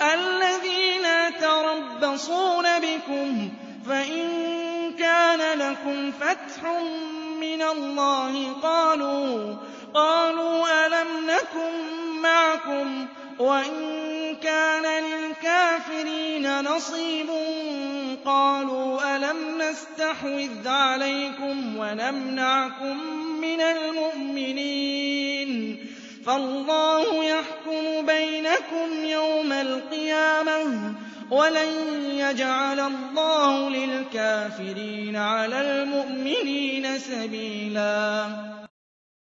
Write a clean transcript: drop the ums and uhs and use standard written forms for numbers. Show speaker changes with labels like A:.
A: الَّذِينَ يَتَرَبَّصُونَ بِكُمْ فَإِن كَانَ لَكُمْ فَتْحٌ مِّنَ اللَّهِ قَالُوا أَلَمْ نَكُن مَّعَكُمْ وَإِن كَانَ لِلْكَافِرِينَ نَصِيبٌ قَالُوا أَلَمْ نَسْتَحْوِذْ عَلَيْكُمْ وَنَمْنَعْكُم مِّنَ الْمُؤْمِنِينَ فَاللَّهُ يَحْكُمُ بَيْنَكُمْ يَوْمَ الْقِيَامَةِ وَلَن يَجْعَلَ اللَّهُ لِلْكَافِرِينَ عَلَى الْمُؤْمِنِينَ سَبِيلًا